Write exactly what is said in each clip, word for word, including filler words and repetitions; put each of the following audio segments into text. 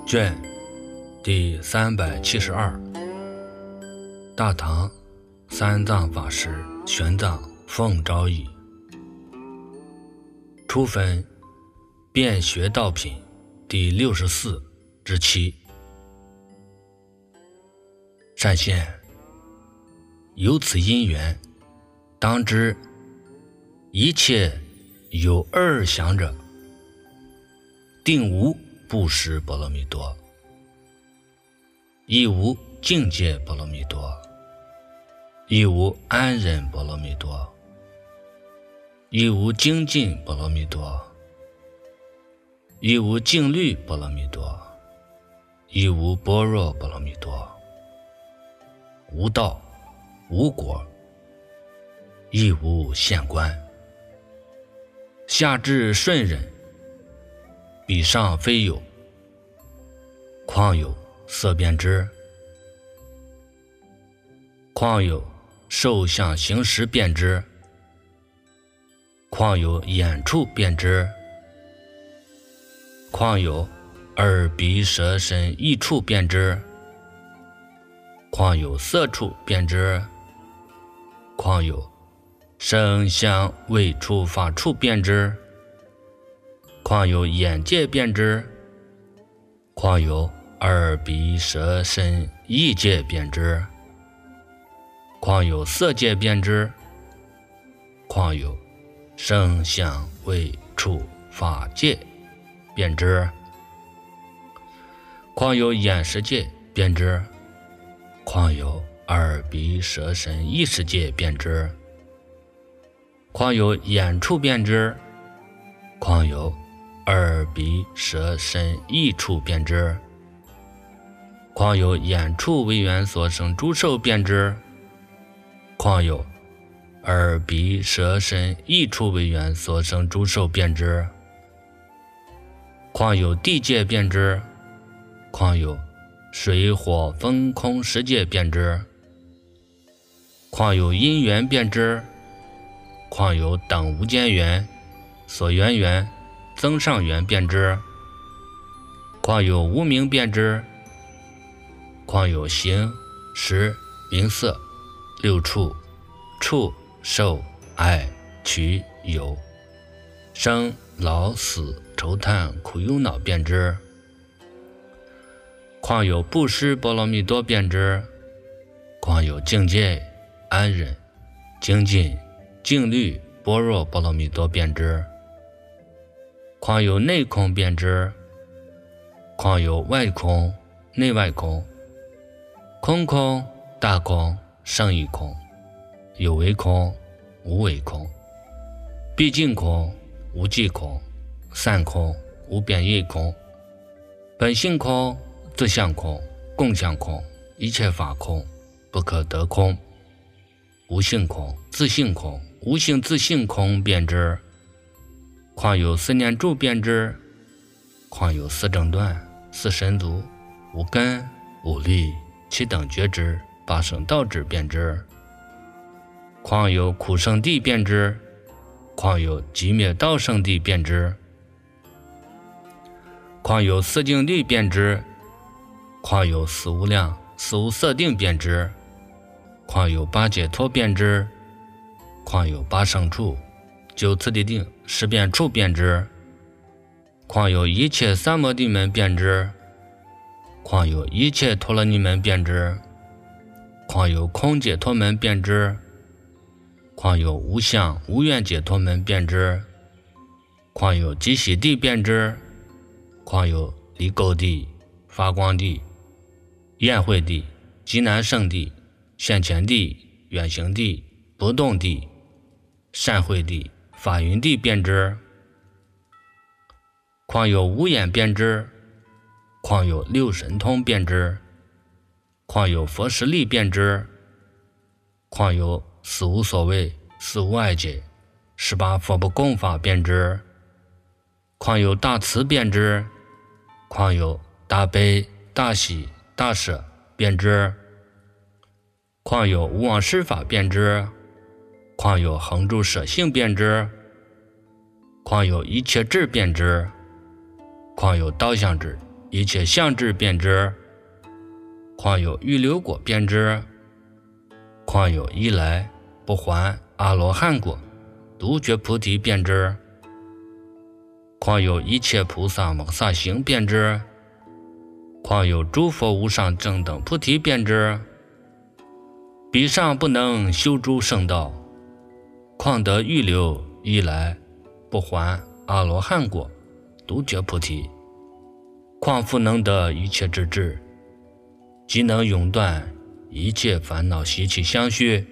卷第三百七十二，大唐三藏法师玄奘奉诏译，初分遍学道品第六十四之七。善现，有此因缘，当知一切有二想者，定无布施波罗蜜多，亦无境界波罗蜜多，亦无安忍波罗蜜多，亦无精进波罗蜜多，亦无静虑波罗蜜多，亦无般若波罗蜜多，无道无果，亦无现观。下至顺忍，彼上非有，况有色变之，况有受想行识变之，况有眼处变之，况有耳鼻舌身意处变之，况有色处变之，况有声香味触法处变之，况有眼界变之，况有耳鼻舌身意界变之，况有色界变之，况有声香味触法界变之，况有眼识界变之，况有耳鼻舌身意识界变之，况有眼处变之，况有耳鼻舌身意处变之，况有眼处为缘所生诸受变之，况有耳鼻舌身意处为缘所生诸受变之，况有地界变之，况有水火风空十界变之，况有因缘变之，况有等无间缘所缘缘增上缘变之，况有无明变之，况有形识名色六处触受爱取有生老死愁叹苦忧恼变之，况有布施波罗蜜多变之，况有境界安忍精进静虑般若波罗蜜多变之，况有内空变之，况有外空内外空，空空大空胜义空，有为空无为空，毕竟空无际空，散空无边业空，本性空自相空共相空，一切法空不可得空，无性空自性空无性自性空变之，况有四念住变之，况有四正断四神足无根无力七等觉知八圣道智变之，况有苦圣地变之，况有寂灭道圣地变之，况有四境律变之，况有四无量四无色定变之，况有八解脱变之，况有八圣处九次第定十变处变之，况有一切三摩地门变之，况有一切陀罗尼门变之，况有空解脱门变之，况有无相无愿解脱门变之，况有极喜地变之，况有离垢地发光地宴会地极难胜地现前地远行地不动地善会地法云地变之，况有无眼变之，况有六神通变之，况有佛实力变之，况有死无所谓死无碍解十八佛不共法变之，况有大慈变之，况有大悲大喜大舍变之，况有无妄施法变之，况有恒住舍性变之，况有一切智变之，况有道相智一切相之变之，况有预流果变之，况有一来不还阿罗汉果独觉菩提变之，况有一切菩萨摩诃萨行变之，况有诸佛无上正等菩提变之，彼上不能修诸圣道，况得预流一来不还阿罗汉果独觉菩提，况复能得一切之智，即能永断一切烦恼习气相续。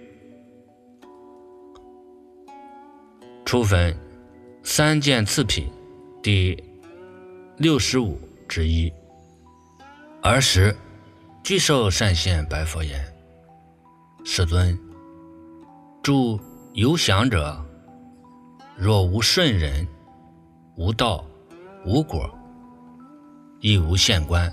初分三件次品第六十五之一。尔时具受善现白佛言：世尊，诸有想者，若无顺人，无道，无果，亦无现观。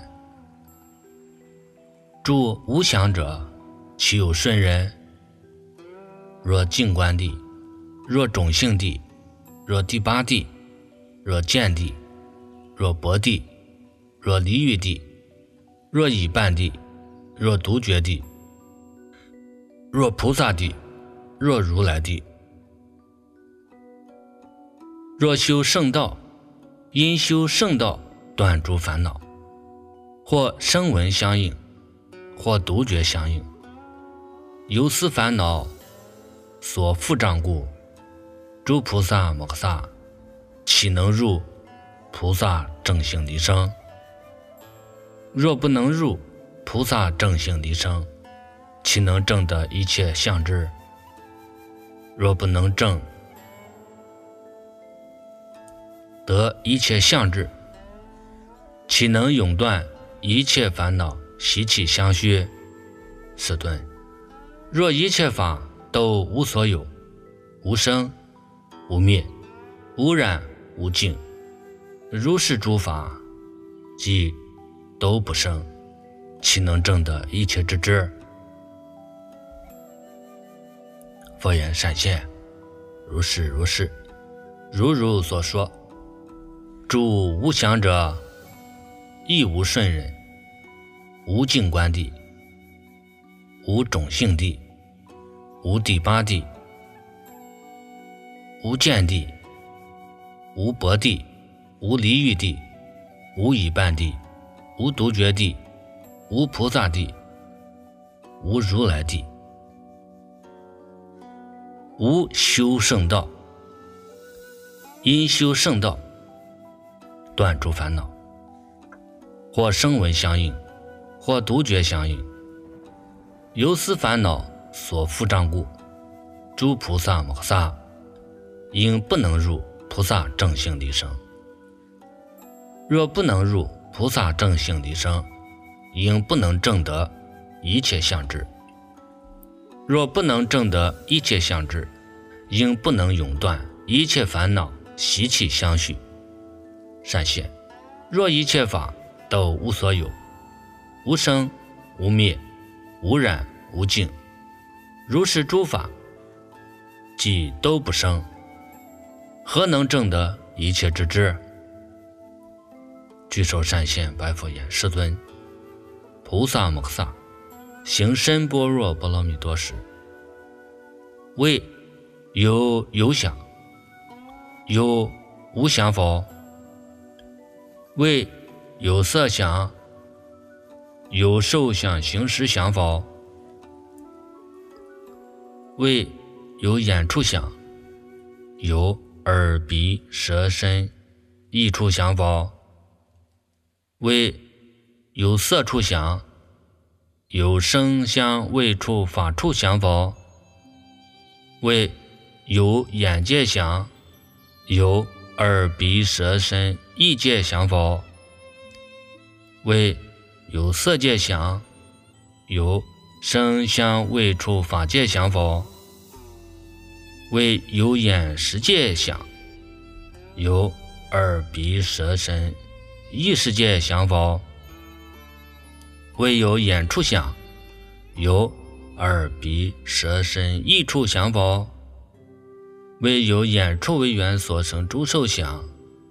诸无想者，其有顺人？若净观地，若种性地，若第八地，若见地，若薄地，若离欲地，若已半地，若独觉地，若菩萨地，若如来地。若修圣道，因修圣道断诸烦恼，或声闻相应，或独觉相应，由此烦恼所覆障故，诸菩萨摩诃萨岂能入菩萨正性离生？若不能入菩萨正性离生，岂能证得一切相之？若不能证得一切相之，岂能永断一切烦恼习气相续？世尊，若一切法都无所有，无生无灭，无染无净，如是诸法即都不生，岂能证得一切之智？佛言：善现，如是如是，如如所说。诸无想者，亦无顺人，无净观地，无种性地，无第八地，无见地，无薄地，无离欲地，无已半地，无独觉地，无菩萨地，无如来地，无修圣道。因修圣道断诸烦恼，或声闻相应，或独觉相应，由此烦恼所覆障故，诸菩萨摩诃萨应不能入菩萨正性离生。若不能入菩萨正性离生，应不能证得一切相智。若不能证得一切相智，应不能永断一切烦恼习气相续。善现，若一切法都无所有，无生无灭，无染无净，如是诸法即都不生，何能证得一切之智？具受善现白佛言：世尊，菩萨摩诃萨行深般若波罗蜜多时，为有有想，有无想否？为有色想，有受想行识想否？为有眼处想，有耳鼻舌身意处想否？为有色处想，有声香味触法处想否？为有眼界想，有耳鼻舌身意界想否？为有色界想，有声香味触法界想否？为有眼识界想，有耳鼻舌身意识界想否？为有眼处想，有耳鼻舌身意处想否？为有眼处为缘所生诸受想，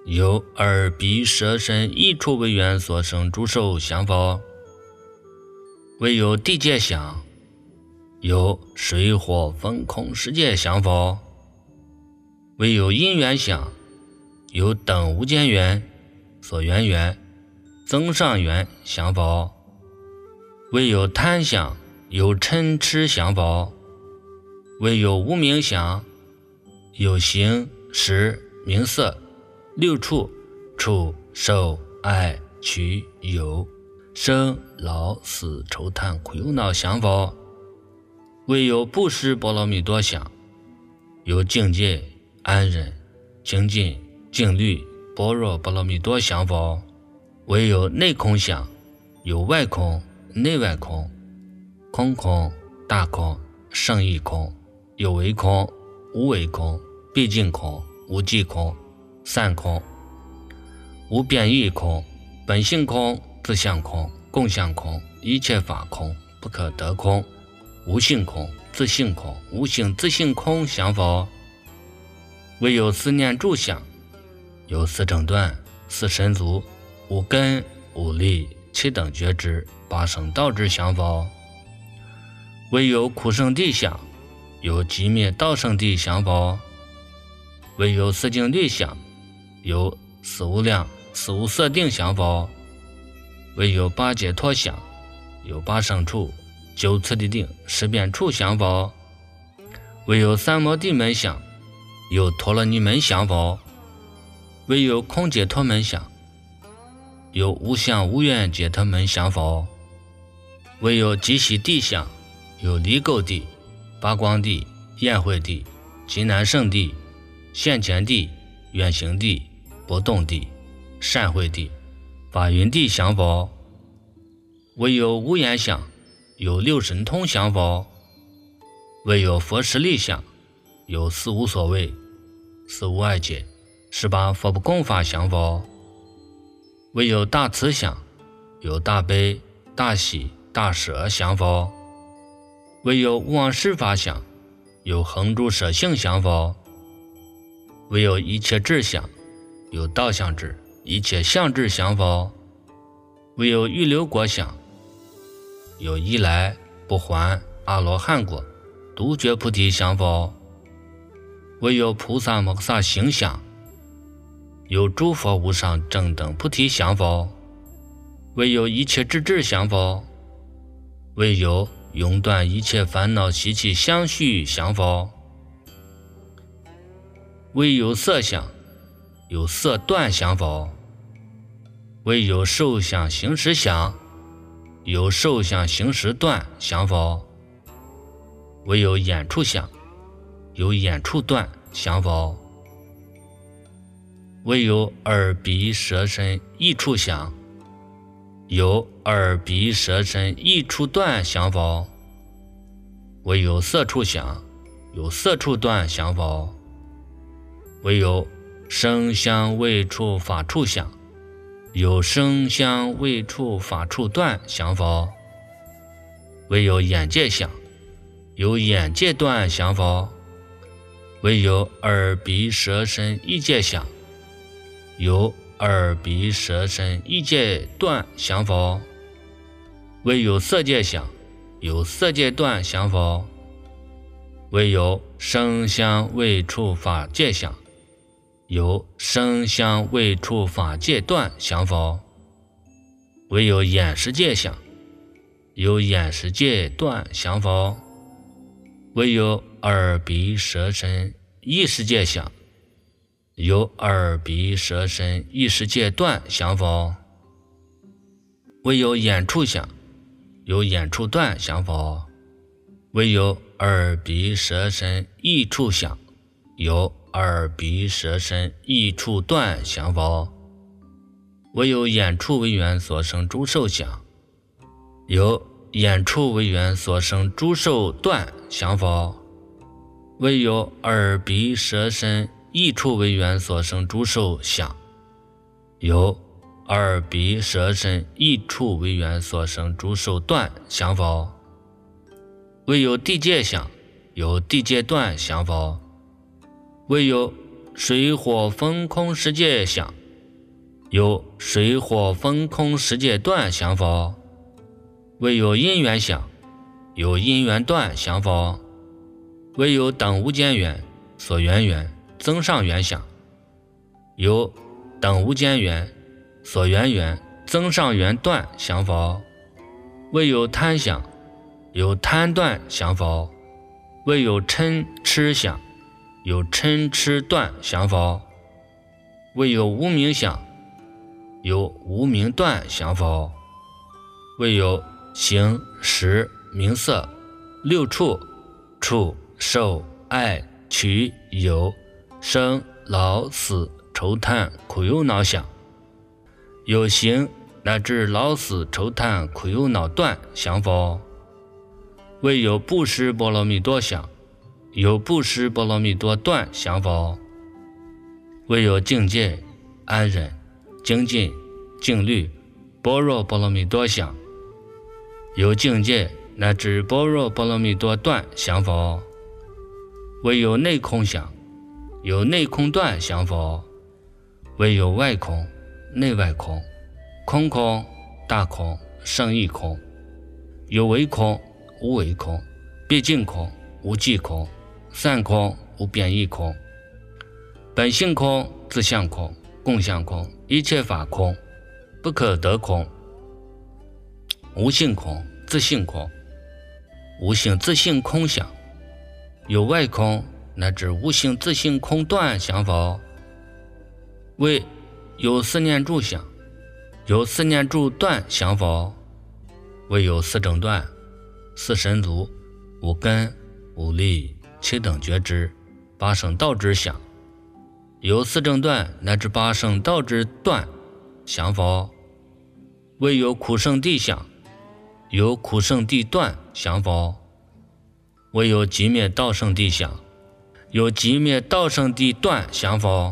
由耳鼻舌身意处为缘所生诸受想否？唯有地界想，有水火风空世界想否？唯有因缘想，有等无间缘所缘缘增上缘想否？唯有贪想，有嗔痴想否？唯有无明想，有形识名色六处触受爱取有生老死愁叹苦忧恼想否？唯有布施波罗蜜多想，有境界安忍精进静虑般若波罗蜜多想否？唯有内空想，有外空内外空空空大空胜义空有为空无为空毕竟空无际空散空无变异空本性空自相空共相空一切法空不可得空无性空自性空无性自性空想否？唯有思念住想，有四正断四神足五根五力七等觉知八圣道之想否？唯有苦圣地想，有寂灭道圣地想否？唯有四境律想，有死无量死无色定想否？唯有八解脱想，有八圣处九次第定十遍处想否？唯有三摩地门想，有陀罗尼门想否？唯有空解脱门想，有无相无愿解脱门想否？唯有极喜地想，有离垢地八光地宴会地极难胜地现前地远行地不动地善会地法云地想否？唯有无言想，有六神通想否？唯有佛实力想，有四无所谓四无碍解十八佛不共法想否？唯有大慈想，有大悲大喜大舍想否？唯有无妄施法想，有恒诸舍性想否？唯有一切智想，有道相智一切相智想否？唯有预流果想，有一来不还阿罗汉果独觉菩提想否？唯有菩萨摩诃萨行想，有诸佛无上正等菩提想否？唯有一切智智想否？唯有永断一切烦恼习气相续想否？唯有色想，有色断想否？唯有受想行识想，有受想行识断想否？唯有眼处想，有眼处断想否？唯有耳鼻舌身意处想，有耳鼻舌身意处断想否？唯有色处想，有色处断想否？唯有声香味触法处想，有声香味触法处断想否？唯有眼界想，有眼界断想否？唯有耳鼻舌身意界想，有耳鼻舌身意界断想否？唯有色界想，有色界断想否？唯有声香味触法界想，有声香味触法界断想否？唯有眼识界想，有眼识界断想否？唯有耳鼻舌身意识界想，有耳鼻舌身意识界断想否？唯有眼处想，有眼处断想否？唯有耳鼻舌身意处想，有耳鼻舌身意处断想否？唯有眼处为缘所生诸受想，有眼处为缘所生诸受断想否？唯有耳鼻舌身意处为缘所生诸受想，有耳鼻舌身意处为缘所生诸受断想否？唯有地界想，有地界断想否？唯有水火风空世界想， 有水火风空世界断相否？唯有因缘相，有因缘断相否？唯有等无间缘所缘缘增上缘相，有等无间缘所缘缘增上缘断相否？唯有贪相，有贪断相否？唯有嗔痴相，有嗔痴断相否？唯有无明相，有无明断相否？唯有形识名色六处触受爱取有生老死愁叹苦忧恼想，有形乃至老死愁叹苦忧恼断相否？唯有布施波罗蜜多想，有布施波罗蜜多断相否？唯有境界安忍精进静虑般若波罗蜜多想，有境界乃至般若波罗蜜多断相否？唯有内空想，有内空断相否？唯有外空内外空空空大空胜义空，有为空无为空毕竟空无际空散空无变异空本性空自相空共相空一切法空不可得空无性空自性空无性自性空想，有外空乃至无性自性空断相否？为有四念住想，有四念住断相否？为有四正断四神足五根五力七等觉知八圣道之想，有四正断乃至八圣道之断相否？为有苦圣地想，有苦圣地断相否？唯有寂灭道圣地想，有寂灭道圣地断相否？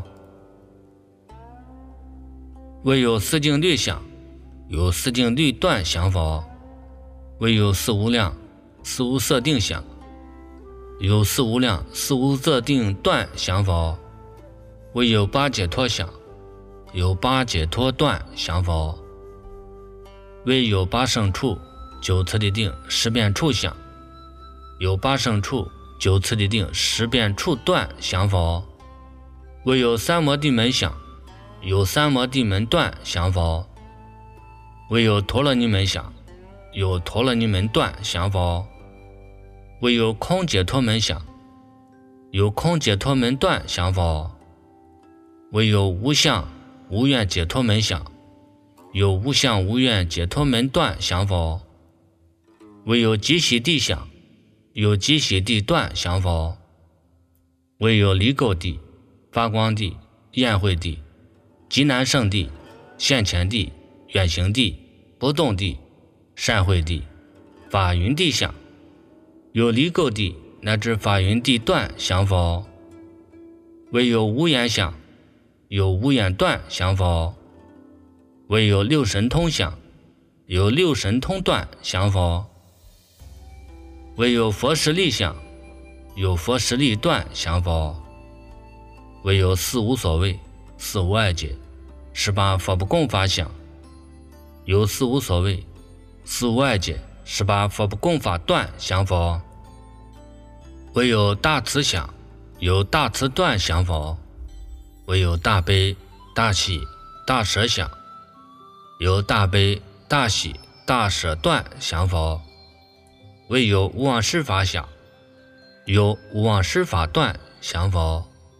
唯有四境律想，有四境律断相否？唯有四无量四无色定想，有四无量四无色定断相否？唯有八解脱想，有八解脱断相否？唯有八圣处九次第定十变处想，有八圣处九次第定十变处断相否？唯有三摩地门想，有三摩地门断相否？唯有陀罗尼门想，有陀罗尼门断相否？唯有空解脱门想，有空解脱门断相否？唯有无相无愿解脱门想，有无相无愿解脱门断相否？唯有极喜地想，有极喜地断相否？唯有离垢地发光地宴会地极难胜地现前地远行地不动地善会地法云地想，有离垢地乃至法云地断相否？唯有无眼想，有无眼断相否？唯有六神通想，有六神通断相否？唯有佛实力想，有佛实力断相否？唯有四无所谓四无碍解十八佛不共法想，有四无所谓四无碍解十八佛不共法断相否？唯有大慈想，有大慈断相否？唯有大悲大喜大舍想，有大悲大喜大舍断相否？唯有无妄施法想，有无妄施法断相否？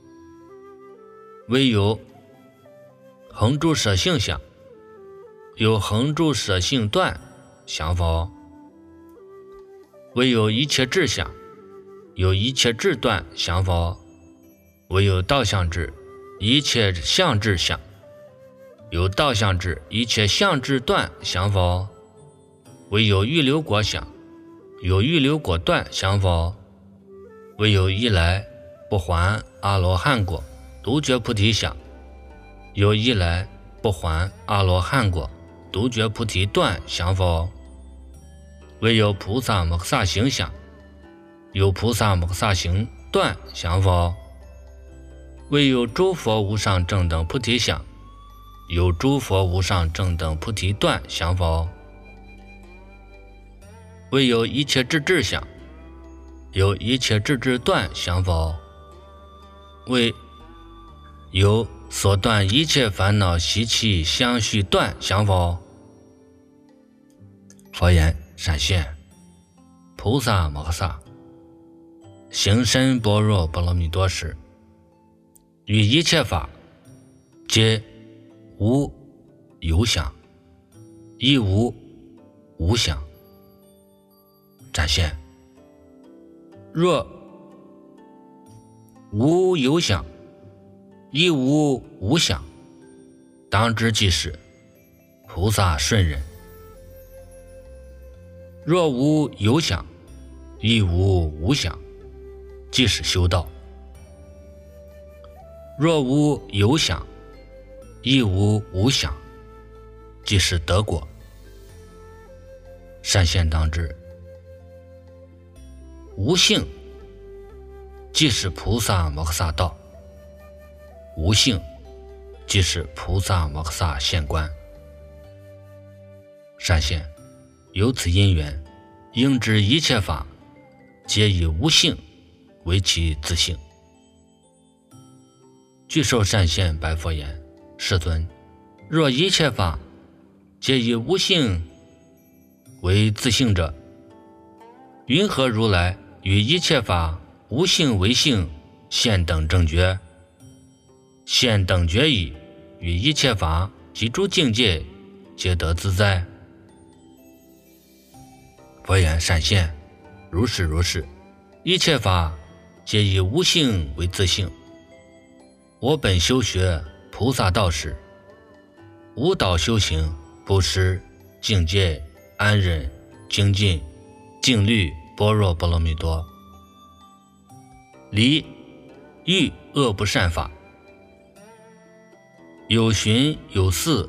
唯有恒住舍性想，有恒住舍性断相否？唯有一切智想，有一切智断相否？唯有道相智一切相智想，有道相智一切相智断相否？唯有预流果想，有预流果断相否？唯有一来不还阿罗汉果独觉菩提想，有一来不还阿罗汉果独觉菩提断相否？唯有菩萨摩诃萨行想，有菩萨摩诃萨行断相否？唯有诸佛无上正等菩提想， 有诸佛无上正等菩提断想否？未有一切智智想，有一切智智断想否？未有所断一切烦恼习气相续断想否？佛言：闪现，菩萨摩诃萨行深般若波罗蜜多时，于一切法皆无有想，亦无无想。展现，若无有想，亦无无想，当知即是菩萨顺忍。若无有想，亦无无想，即是修道。若无有想，亦无无想，即是得果。善现当知，无性即是菩萨摩诃萨道，无性即是菩萨摩诃萨现观。善现，由此因缘，应知一切法皆以无性为其自性。具受善现白佛言：世尊，若一切法皆以无性为自性者，云何如来与一切法无性为性现等正觉？现等觉已，与一切法及诸境界皆得自在。佛言：善现，如是如是，一切法皆以无性为自性。我本修学菩萨道时，无导修行布施、境界、安忍、精进、静虑、般若波罗蜜多，离欲恶不善法，有寻有伺，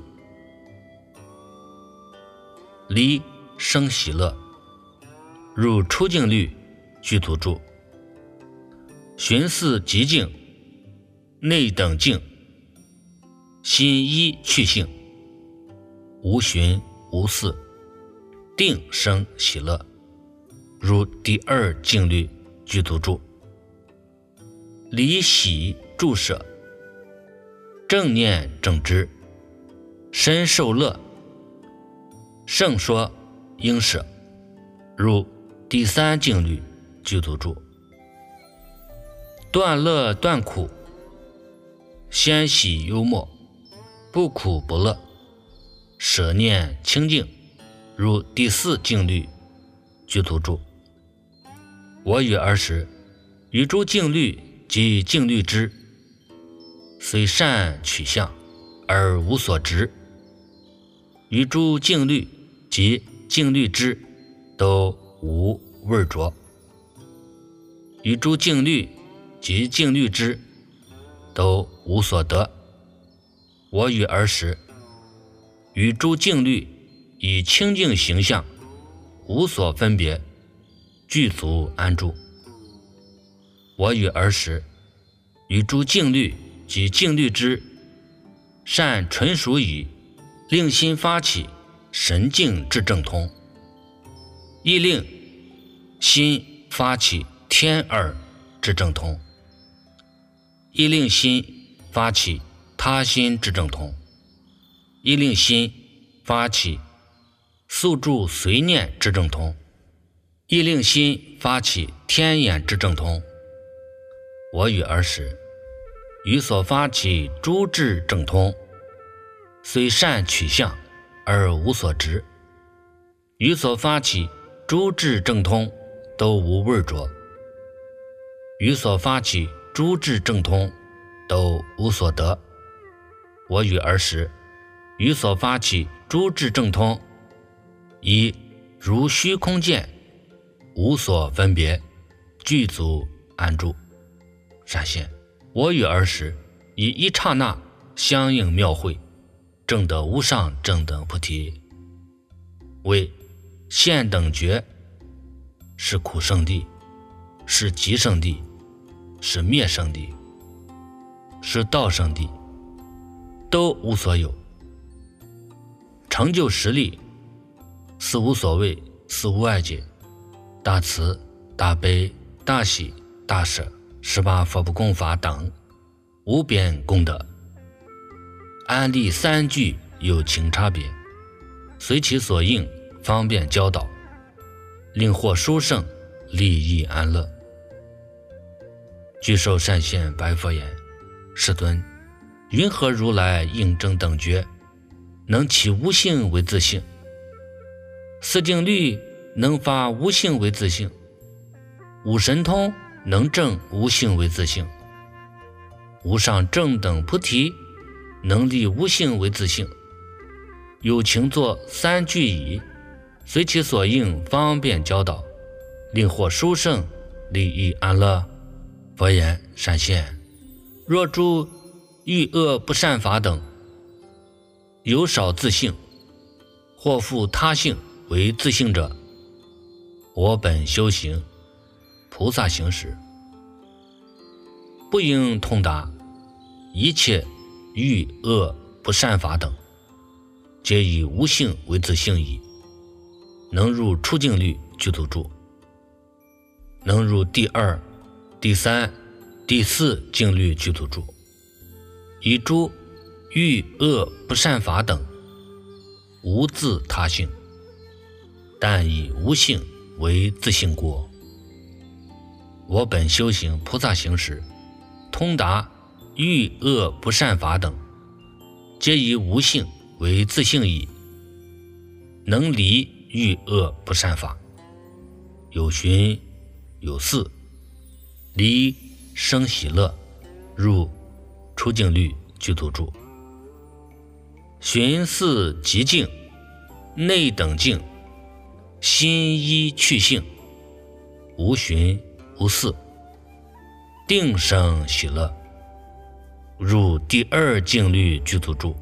离生喜乐，入出境律具足住，寻伺极静，内等静，心依去性，无寻无伺，定生喜乐，如第二静律具足住。离喜住舍，正念正知，身受乐，胜说应舍，如第三静律具足住。断乐断苦，先喜幽默，不苦不乐，舍念清净，如第四静律具足住。我与儿时，与诸静虑及静虑之，虽善取相，而无所执；与诸静虑及静虑之，都无味着；与诸静虑及静虑之，都无所得。我与儿时，与诸静虑以清净形象，无所分别，具足安住。我与儿时，与诸静虑及静虑之，善纯熟矣，令心发起神境至正通，亦令心发起天耳至正通，亦令心发起他心至正通，亦令心发起宿住随念至正通，亦令心发起天眼至正通。我与儿时，于所发起诸智正通，虽善取相，而无所执；于所发起诸智正通，都无味着；于所发起诸智正通，都无所得。我与儿时，于所发起诸智正通，以如虚空见，无所分别，具足安住。善现，我与儿时，以一刹那相应妙慧，证得无上正等菩提，为现等觉，是苦圣地，是极圣地，是灭圣地，是道圣地，都无所有， 成就实力，四无所谓，四无碍解，大慈、大悲、大喜、大舍、十八佛不共法等无边功德。安立三句有情差别，随其所应，方便教导，令获殊胜，利益安乐。具受善现白佛言：世尊，云何如来应正等觉，能起无性为自性？四静虑能发无性为自性，五神通能证无性为自性，无上正等菩提能立无性为自性。有情作三句已，随其所应，方便教导，令获殊胜，利益安乐。佛言：善现，若诸欲恶不善法等，有少自性，或复他性为自性者，我本修行菩萨行时，不应通达一切欲恶不善法等，皆以无性为自性矣。能入出境律具足住，能入第二、第三、第四境律具足住，以诸欲恶不善法等无自他性，但以无性为自性故。我本修行菩萨行时，通达欲恶不善法等，皆以无性为自性矣。能离欲恶不善法，有寻有似，离生喜乐，入出境律具足住。寻似极静，内等静，心依去性，无寻无似，定生喜乐，入第二境律具足住。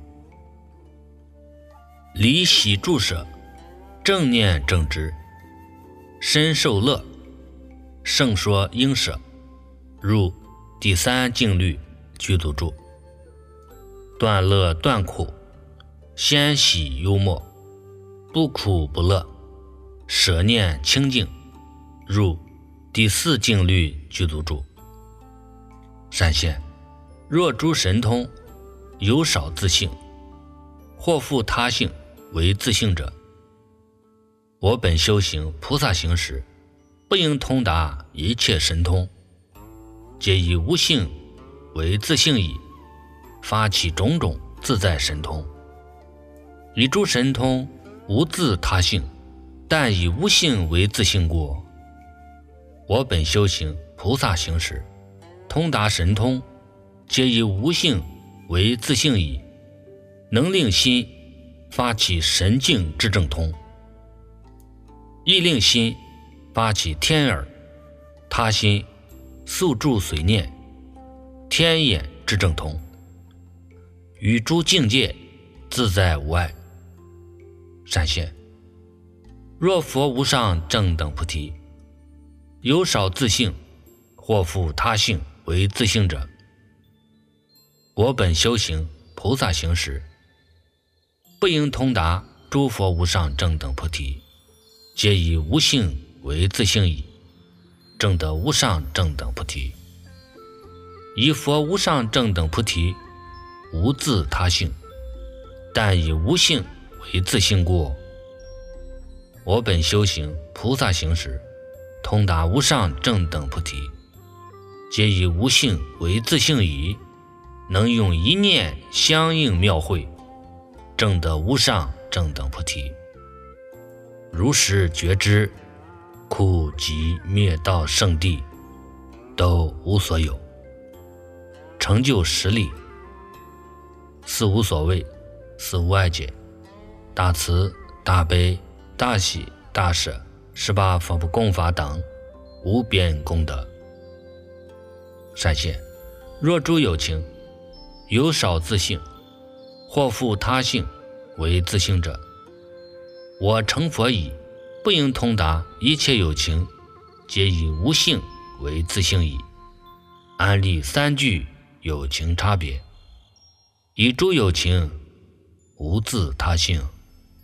离喜住舍，正念正知，身受乐，胜说应舍，入第三境律具足住。断乐断苦，先喜幽默，不苦不乐，舍念清净，入第四境律具足住。善现，若诸神通有少自性，或复他性为自性者，我本修行菩萨行时，不应通达一切神通，皆以无性为自性矣。发起种种自在神通，以诸神通无自他性，但以无性为自性故。我本修行菩萨行时，通达神通，皆以无性为自性矣。能令心发起神境之正通，亦令心发起天耳、他心、宿住随念、天眼之正通，与诸境界自在无碍。善现，若佛无上正等菩提，有少自性，或复他性为自性者，我本修行菩萨行时，不应通达诸佛无上正等菩提，皆以无性为自性矣。证得无上正等菩提，以佛无上正等菩提无自他性，但以无性为自性故。我本修行菩萨行时，通达无上正等菩提，皆以无性为自性矣。能用一念相应妙慧，证得无上正等菩提。如实觉知，苦集灭道圣地都无所有。成就实力，四无所谓，四无碍解，大慈、大悲、大喜、大舍、十八佛不共法等无边功德。善现，若诸有情有少自性，或复他性为自性者，我成佛已，不应通达一切有情，皆以无性为自性矣。安立三句有情差别，以诸有情无自他性，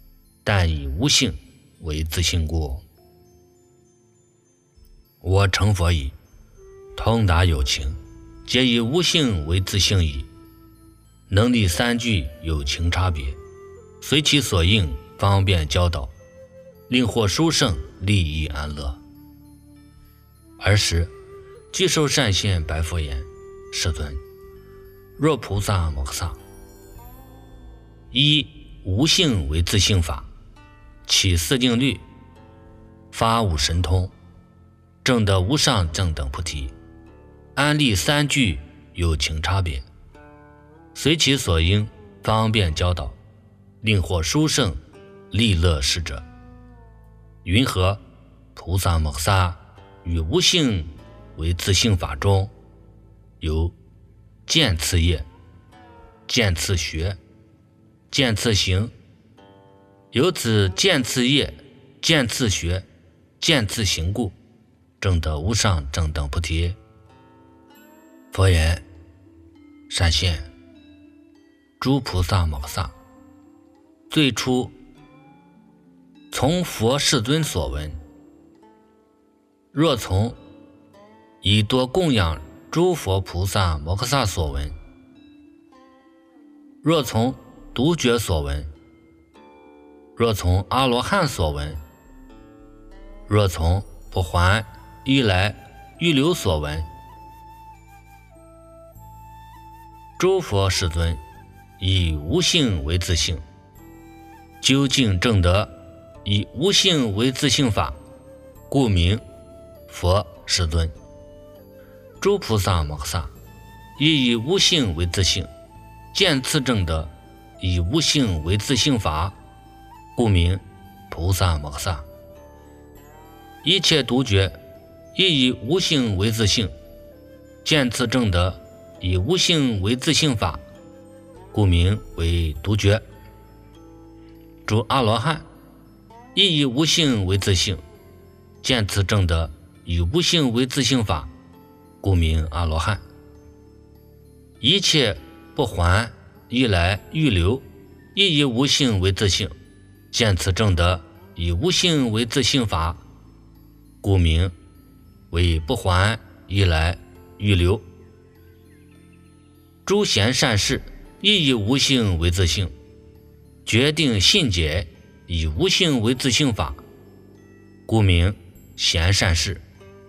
但以无性为自性故。我成佛已，通达有情，皆以无性为自性矣。能立三句有情差别，随其所应，方便教导，令获殊胜，利益安乐。尔时具受善现白佛言：世尊，若菩萨摩诃萨以无性为自性法，起四定律，发五神通，证得无上正等菩提，安立三句有情差别，随其所应，方便教导，令获殊胜，利乐施者，云何菩萨摩诃萨与无性为自性法中，有见次业、见次学、见次行，由此见次业、见次学、见次行故，证得无上正等菩提。佛言：善现，诸菩萨摩诃萨最初从佛世尊所闻，若从以多供养诸佛菩萨摩诃萨所闻，若从独觉所闻，若从阿罗汉所闻，若从不还依来预流所闻，诸佛世尊以无性为自性，究竟证得以无性为自性法，故名佛世尊。诸菩萨摩诃萨亦以无性为自性，见次证得以无性为自性法，故名菩萨摩诃萨。一切独觉亦以无性为自性，见次证得以无性为自性法，故名为独觉。诸阿罗汉亦以无性为自性，见次证得以无性为自性法，故名阿罗汉。一切不还依来预流亦以无性为自性，见次证得以无性为自性法，故名为不还依来预流。诸贤善士亦以无性为自性，决定信解以无性为自性法，故名贤善士。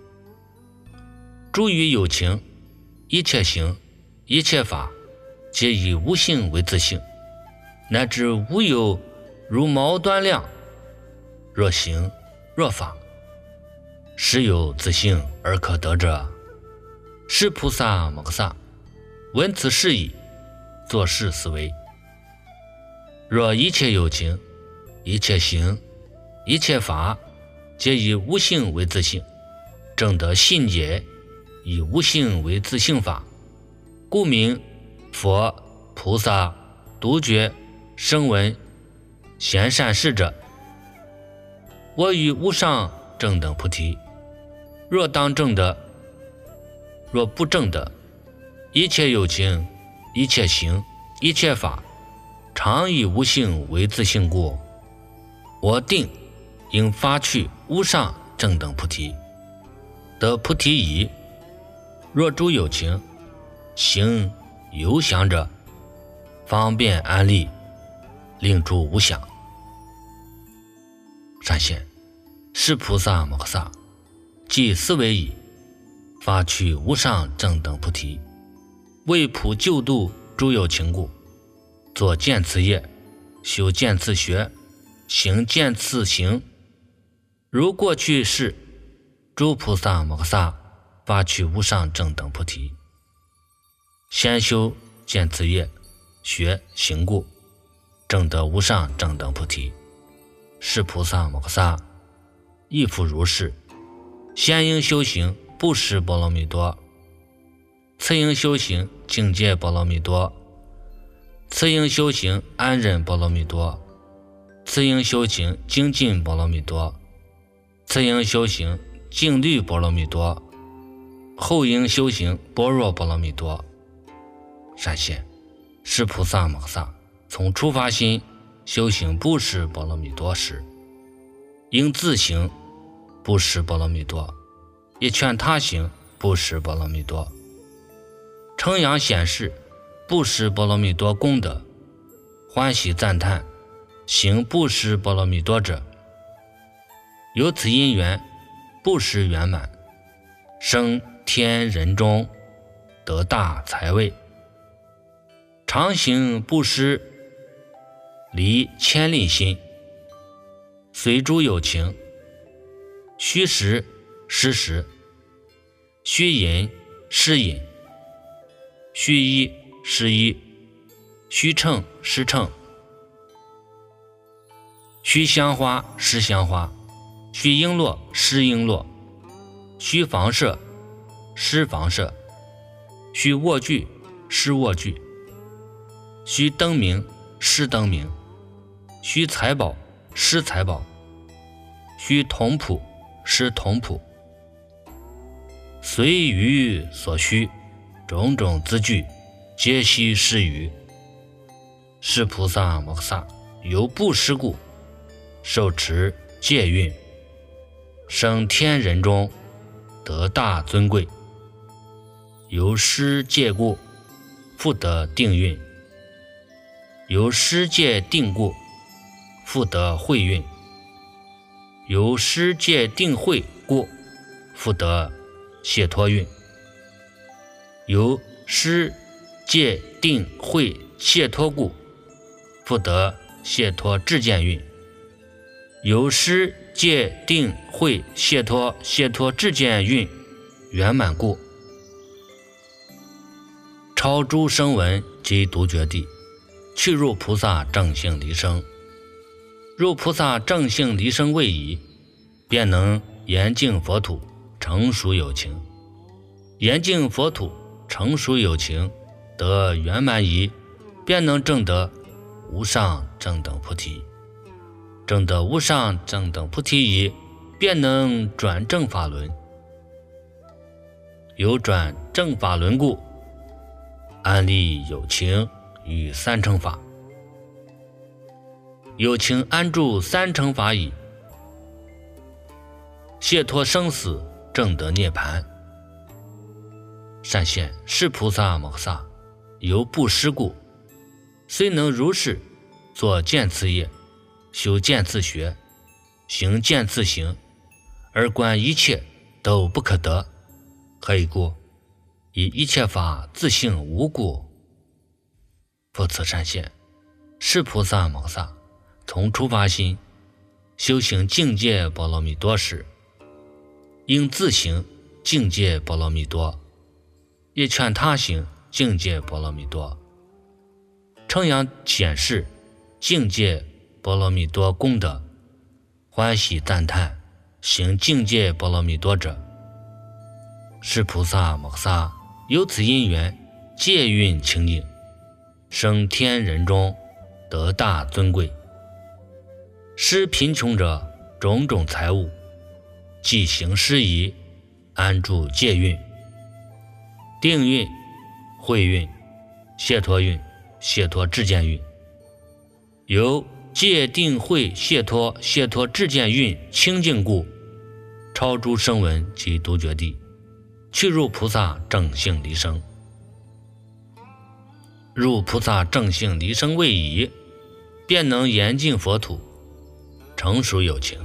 诸于有情，一切行一切法，皆以无性为自性，乃至无有如毛端量，若行若法，实有自性而可得者。是菩萨摩诃萨闻此事已，作是思维：若一切有情，一切行一切法，皆以无性为自性，证得信解以无性为自性法，故名佛、菩萨、独觉、声闻、贤善士者。我与无上正等菩提，若当证得，若不证得，一切有情一切行一切法，常以无性为自性故，我定应发去无上正等菩提。得菩提已，若诸有情行有想者，方便安立，令诸无想。善现，是菩萨摩诃萨即思维已，发去无上正等菩提，为普救度诸有情故，作见次业，修见次学，行见次行。如过去世诸菩萨摩诃萨发去无上正等菩提，先修见次业，学行故，证得无上正等菩提。是菩萨摩诃萨亦复如是，先应修行布施波罗蜜多，次应修行境界波罗蜜多，次应修行安忍波罗蜜多，次应修行精进波罗蜜多，次应修行净律波罗蜜多，后应修行般若波罗蜜多。善现，是菩萨摩诃萨从初发心修行不识波罗蜜多时，应自行不识波罗蜜多，也劝他行不识波罗蜜多。称扬显示不识波罗蜜多功德，欢喜赞叹行不识波罗蜜多者，由此因缘不识圆满，生天人中得大财位。常行不识，离千吝心，随诸有情，虚实施实，虚隐施隐，虚一施一，虚称施称，虚香花施香花，虚璎珞施璎珞，虚房舍施房舍，虚卧具施卧具，虚灯明施灯明，虚财宝施财宝，虚铜谱施铜谱，随于所需，种种资具皆悉施于。是菩萨摩诃萨由不施故，受持戒运，生天人中得大尊贵。由施戒故，复得定运；由施戒定故，复得慧运；由施戒定慧故，复得解脱运；由施戒定慧解脱故，复得解脱智见运；由施戒定慧解脱解脱智见运圆满故，超诸声闻及独觉地，去入菩萨正性离生。入菩萨正性离生位移，便能严净佛土，成熟有情。严净佛土，成熟有情，得圆满仪，便能证得无上正等菩提。证得无上正等菩提仪，便能转正法轮。有转正法轮故，安立有情与三乘法。有情安住三乘法已，解脱生死，证得涅槃。善现是菩萨摩诃萨由不施故，虽能如是作见次业，修见次学，行见次行，而观一切都不可得。何以故？以一切法自性无故。复此善现是菩萨摩诃萨从初发心修行境界波罗蜜多时，应自行境界波罗蜜多，也劝他行境界波罗蜜多。称扬显示境界波罗蜜多功德，欢喜赞叹行境界波罗蜜多者，是菩萨摩诃萨由此因缘戒运清净，生天人中得大尊贵。施贫穷者种种财物，即行施仪，安住戒运、定运、慧运、解脱运、解脱智见运。由戒定慧解脱解脱智见运清净故，超诸声闻及独觉地，去入菩萨正性离生。入菩萨正性离生位移，便能严净佛土，成熟有情。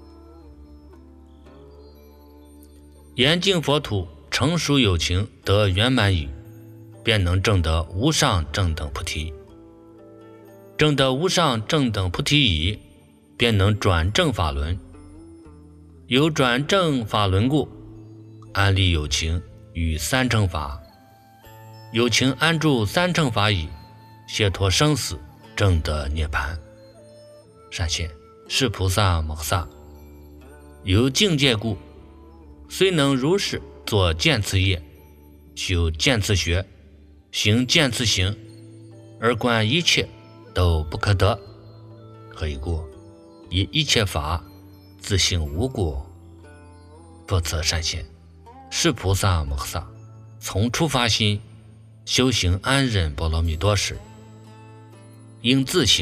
严净佛土，成熟有情，得圆满已，便能证得无上正等菩提。证得无上正等菩提已，便能转正法轮。有转正法轮故，安立有情与三乘法。有情安住三乘法已，解脱生死，证得涅槃。善现是菩萨摩诃萨由境界故，虽能如是作见次业，修见次学，行见次行，而观一切都不可得。何以故？以一切法自性无故。复此善现是菩萨摩诃萨从初发心修行安忍波罗蜜多时，应自行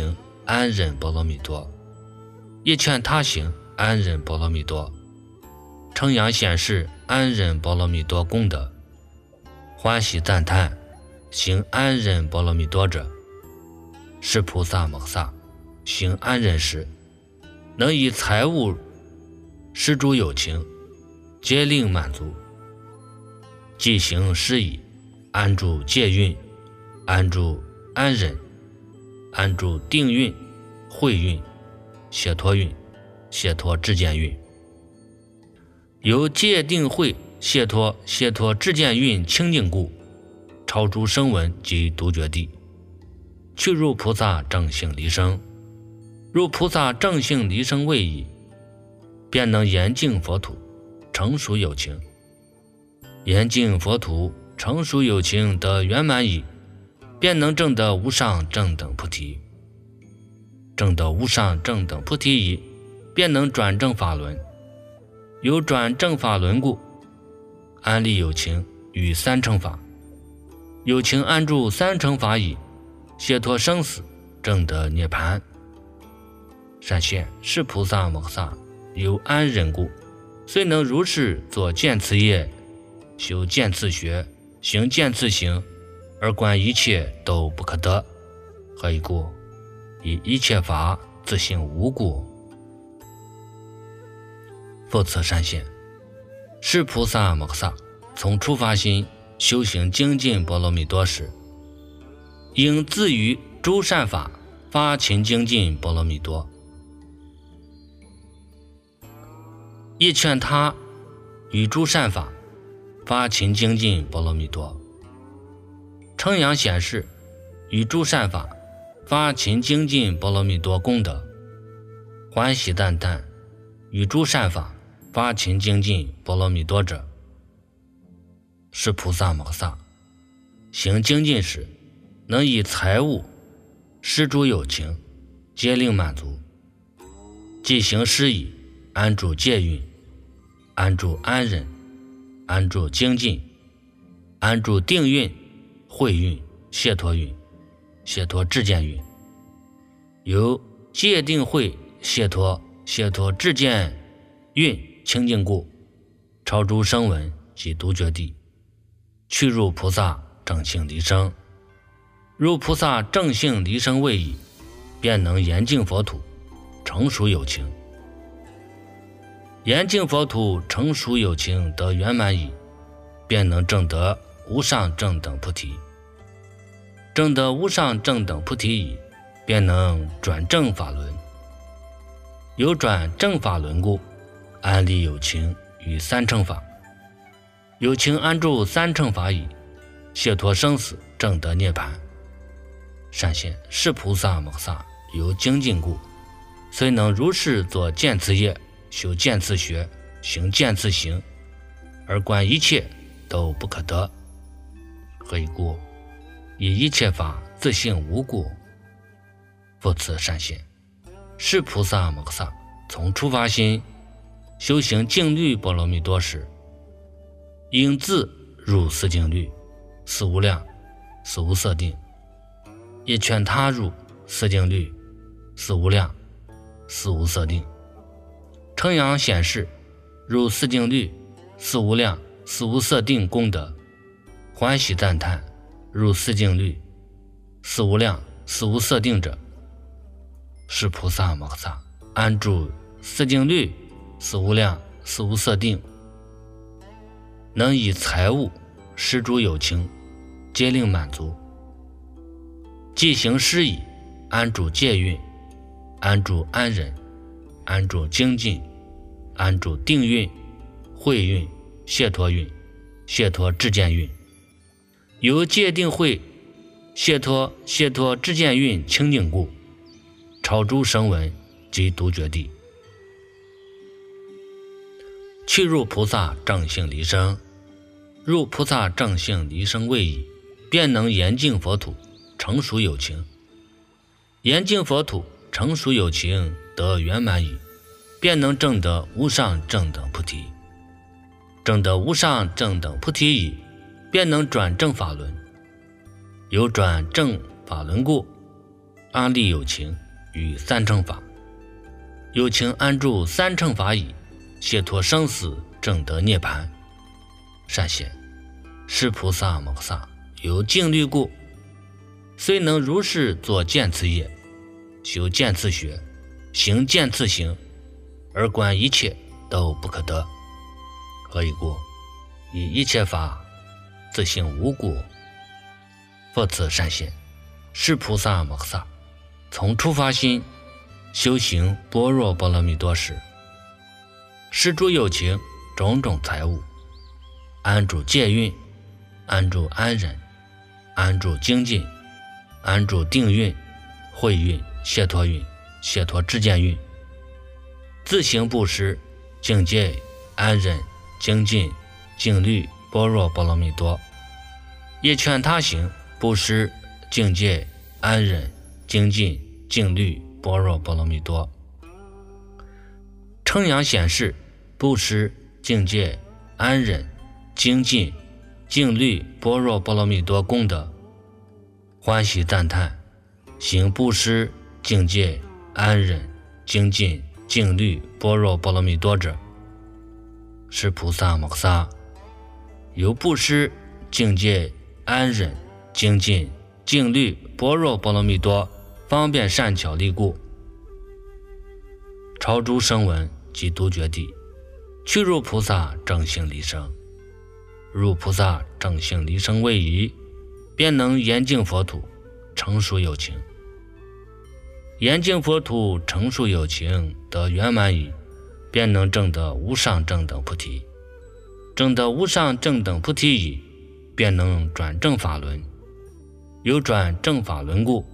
安忍波罗蜜多，一劝他行安忍波罗蜜多，称扬显示安忍波罗蜜多功德，欢喜赞叹行安忍波罗蜜多者，是菩萨摩诃萨行安忍时，能以财物施诸有情，皆令满足，即行施以安住戒运，安住安忍，安住定运、慧运、解脱运、解脱智见运，由戒定慧解脱解脱智见运清净故，超诸声闻及独觉地，去入菩萨正性离生。入菩萨正性离生位矣，便能严净佛土，成熟有情。严净佛土，成熟有情得圆满矣，便能证得无上正等菩提。证得无上正等菩提矣，便能转正法轮。有转正法轮故，安立有情于三乘法。有情安住三乘法矣，解脱生死，证得涅槃。善现是菩萨摩诃萨有安忍故，虽能如是作见次业，修见次学，行见次行，而观一切都不可得。何以故？以一切法自性无故。复次善现是菩萨摩诃萨从初发心修行精进波罗蜜多时，应自于诸善法发勤精进波罗蜜多，亦劝他于诸善法发勤精进波罗蜜多，称扬显示于诸善法发勤精进波罗蜜多功德，欢喜赞叹于诸善法发勤精进波罗蜜多者，是菩萨摩诃萨行精进时，能以财物施诸有情，皆令满足，即行施以安住戒运，安住安忍，安住精进，安住定运、慧运、解脱运、解脱智见运，由戒定慧解脱解脱智见运清净故，超诸声闻及独觉地，去入菩萨正性离生。入菩萨正性离生位矣，便能严净佛土，成熟有情。严净佛土，成熟有情得圆满矣，便能证得无上正等菩提。证得无上正等菩提矣，便能转正法轮。有转正法轮故，安立有情于三乘法。有情安住三乘法矣，解脱生死，证得涅槃。善现是菩萨摩诃萨有精进故，虽能如是作见次业，修见次学，行见次行，而观一切都不可得。何以故？以一切法自性无故。复次善现是菩萨摩诃萨从初发心修行净律波罗蜜多时，应自入四净律、四无量、四无色定，也劝他入四净律、四无量、四无色定，称扬显示入四净律、四无量、四无色定功德，欢喜赞叹入四净律、四无量、四无色定者，是菩萨摩诃萨安住四净律、四无量、四无色定，能以财物施诸有情，皆令满足，即行施以安住戒运，安住安忍，安住精进，安住定运、慧运、解脱运、解脱智见运，由戒定慧解脱解脱智见运清净故，超诸声闻及独觉地，去入菩萨正性离生。入菩萨正性离生位矣，便能严净佛土，成熟有情。严净佛土，成熟有情得圆满矣，便能证得无上正等菩提。证得无上正等菩提矣，便能转正法轮。有转正法轮故，安立有情与三乘法，有情安住三乘法矣，解脱生死，证得涅槃。善现，是菩萨摩诃萨有净虑故，虽能如是作见次业，修见次学，行见次行，而观一切都不可得。何以故？以一切法自性无故。复次善现，是菩萨摩诃萨从初发心修行般若波罗蜜多时，施诸有情种种财物，安住戒运，安住安忍，安住精进，安住定运、慧运、解脱运、解脱知见运，自行布施、境界、安忍、精进、静虑、般若波罗蜜多，也劝他行布施、境界、安忍、精进、静虑、般若波罗蜜多。称扬显示布施、境界、安忍、精进、静虑、般若波罗蜜多功德，欢喜赞叹行布施、境界、安忍、精进、静虑、般若波罗蜜多者，是菩萨摩诃萨由布施、境界、安忍、精进、静虑、般若波罗蜜多方便善巧力故，超诸声闻及独觉地，去入菩萨正性离生。入菩萨正性离生位移，便能严净佛土，成熟有情。严净佛土，成熟有情，得圆满矣，便能证得无上正等菩提。证得无上正等菩提矣，便能转正法轮。有转正法轮故，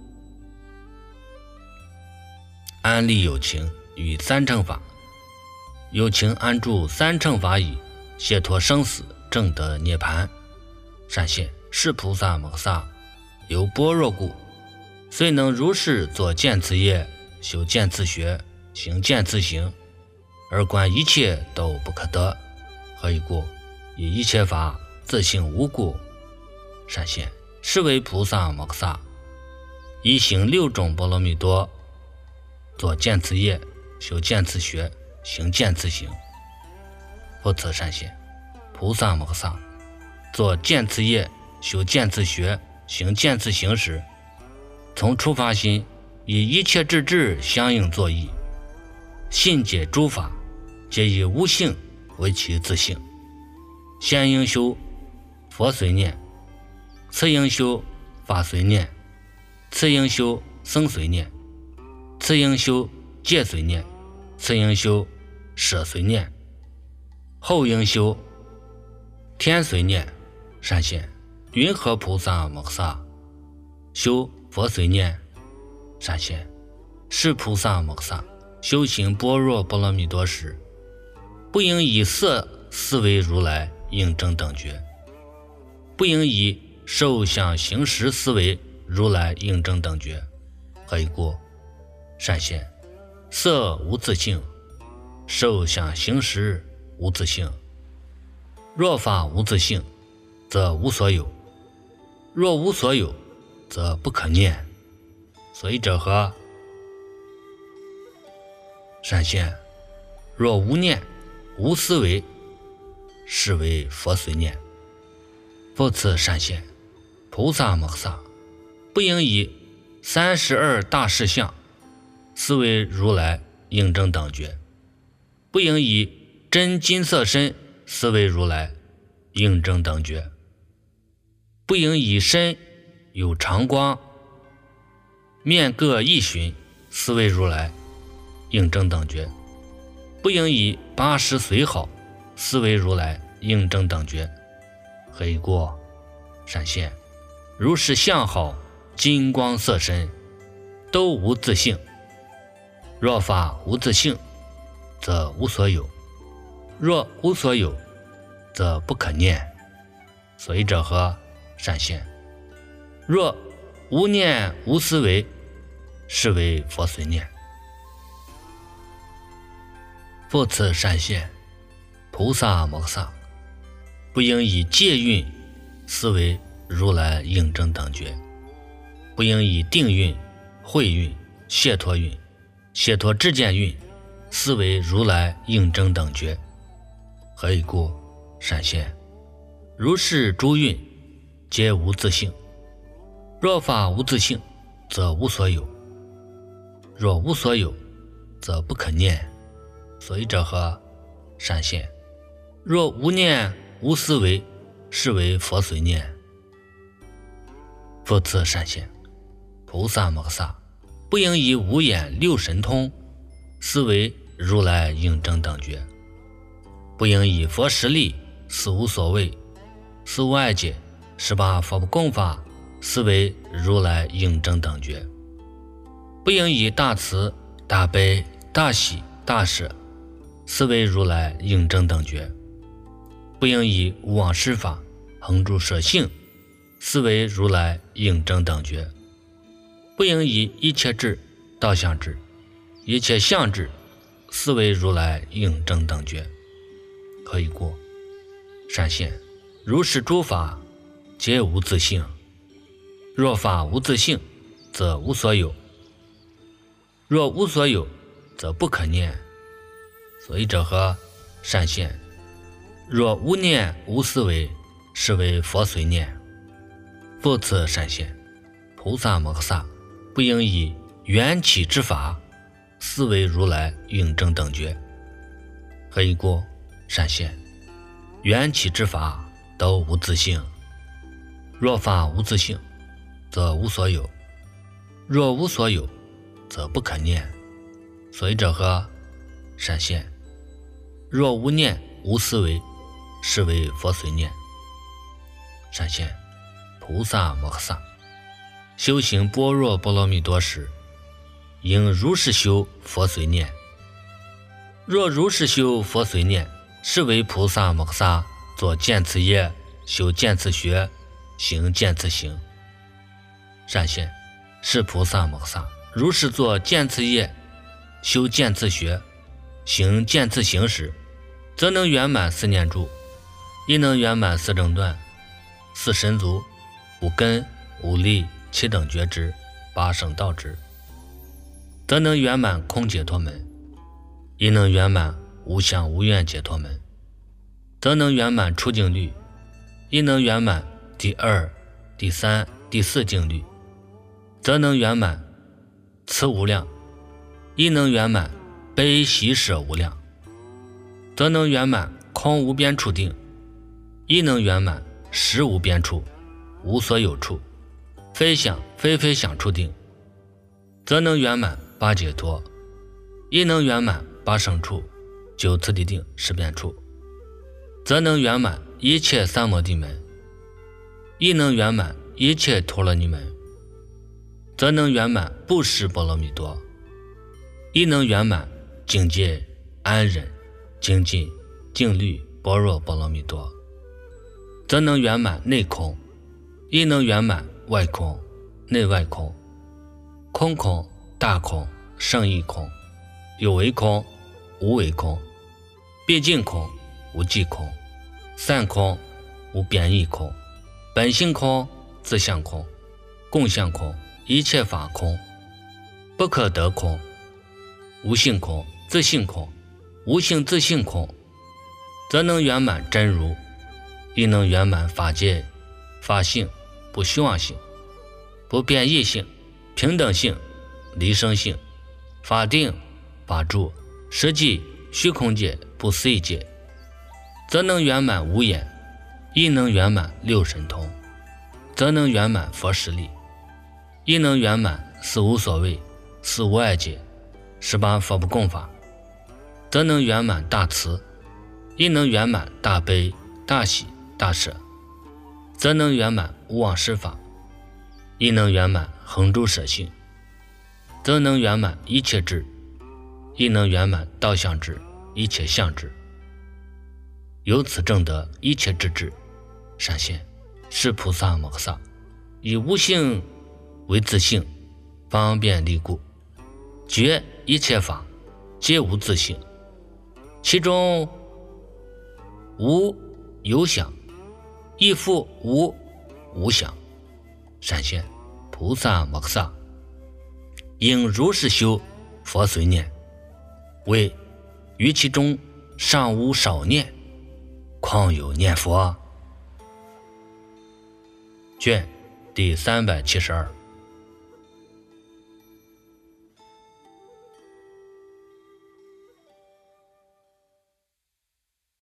安立有情与三乘法，有情安住三乘法矣，解脱生死，证得涅槃。善现，是菩萨摩诃萨由般若故，虽能如是作见次业，修见次学，行见次行，而观一切都不可得。何以故？以一切法自性无故。善现，是为菩萨摩诃萨以行六种波罗蜜多，作见次业，修见次学，行见次行。复次善现，菩萨摩诃萨作见次业，修见次学，行见次行时，从初发心以一切智智相应作意，信解诸法皆以无性为其自性。先应修佛随念，次应修法随念，次应修僧随念，次应修戒随念，次应修舍随念，后应修天随念。善现，云何菩萨摩诃萨修佛随念？善现，是菩萨摩诃萨修行般若波罗蜜多时，不应以色思维如来应证等觉，不应以受想行识思维如来应证等觉。何以故？善现，色无自性，受想行识无自性。若法无自性，则无所有；若无所有，则不可念。所以者何？善现，若无念，无思维，是为佛随念。复次善现，菩萨摩诃萨不应以三十二大士相思维如来应证等觉，不应以真金色身思维如来应证等觉，不应以身有常光，面各异寻思维如来应证等觉，不应以八十随好思维如来应证等觉。何以故？善现，如是相好金光色身都无自性。若法无自性，则无所有；若无所有，则不可念。所以者何？善现，若无念无思维，是为佛随念。复次善现，菩萨摩诃萨不应以戒运思维如来应证等觉，不应以定运、慧运、 解脱运、解脱知见运，四为如来应正等觉。何以故？善现，如是诸运，皆无自性。若法无自性，则无所有；若无所有，则不可念。所以者何？善现，若无念无思维，是为佛随念。复次善现，菩萨摩诃萨不应以五眼六神通，思为如来应正等觉；不应以佛实力，思无所谓，思无碍解，十八佛不共法，思为如来应正等觉；不应以大慈大悲大喜大舍，思为如来应正等觉；不应以无妄施法恒住舍性，思为如来应正等觉；不应以一切智道相智一切相智，思为如来应正等觉。何以故？善现，如是诸法皆无自性。若法无自性，则无所有；若无所有，则不可念。所以者何？善现，若无念无思维，是为佛随念。复次善现，菩萨摩诃萨不应以缘起之法，思为如来应正等觉。何以故？善现，缘起之法都无自性。若法无自性，则无所有；若无所有，则不可念。所以者何？善现，若无念无思维，是为佛随念。善现，菩萨摩诃萨修行般若波罗蜜多时，应如是修佛随念。若如是修佛随念，是为菩萨摩诃萨作见次业，修见次学，行见次行。善现，是菩萨摩诃萨如是作见次业，修见次学，行见次行时，则能圆满四念住，亦能圆满四正断、四神足、五根、五力、七等觉知、八圣道知，则能圆满空解脱门，亦能圆满无相无愿解脱门，则能圆满出境律，亦能圆满第二、第三、第四境律，则能圆满慈无量，亦能圆满悲喜舍无量，则能圆满空无边处定，亦能圆满实无边处、无所有处、非想非非想处定，则能圆满八解脱，亦能圆满八圣处、九次第定、十遍处，则能圆满一切三摩地门，亦能圆满一切陀罗尼门，则能圆满布施波罗蜜多，亦能圆满境界安忍、精进、静虑、般若波罗蜜多，则能圆满内空，亦能圆满外空、内外空、空空、大空、胜义空、有为空、无为空、毕竟空、无际空、散空、无变异空、本性空、自相空、共相空、一切法空、不可得空、无性空、自性空、无性自性空，则能圆满真如，亦能圆满法界、法性、不虚妄性、不变异性、平等性、离生性、法定、法住、实际、虚空界、不思议界，则能圆满无眼，亦能圆满六神通，则能圆满佛实力，亦能圆满四无所谓、四无碍解、十八佛不共法，则能圆满大慈，亦能圆满大悲、大喜、大舍，则能圆满无妄施法，亦能圆满恒住舍性，则能圆满一切智，亦能圆满道相智、一切相智。由此证得一切智智。善现，是菩萨摩诃萨以无性为自性，方便利故，觉一切法皆无自性，其中无有想，亦复无无想。善现，菩萨摩诃萨应如是修佛随念，为于其中尚无少念，况有念佛？卷第三百七十二。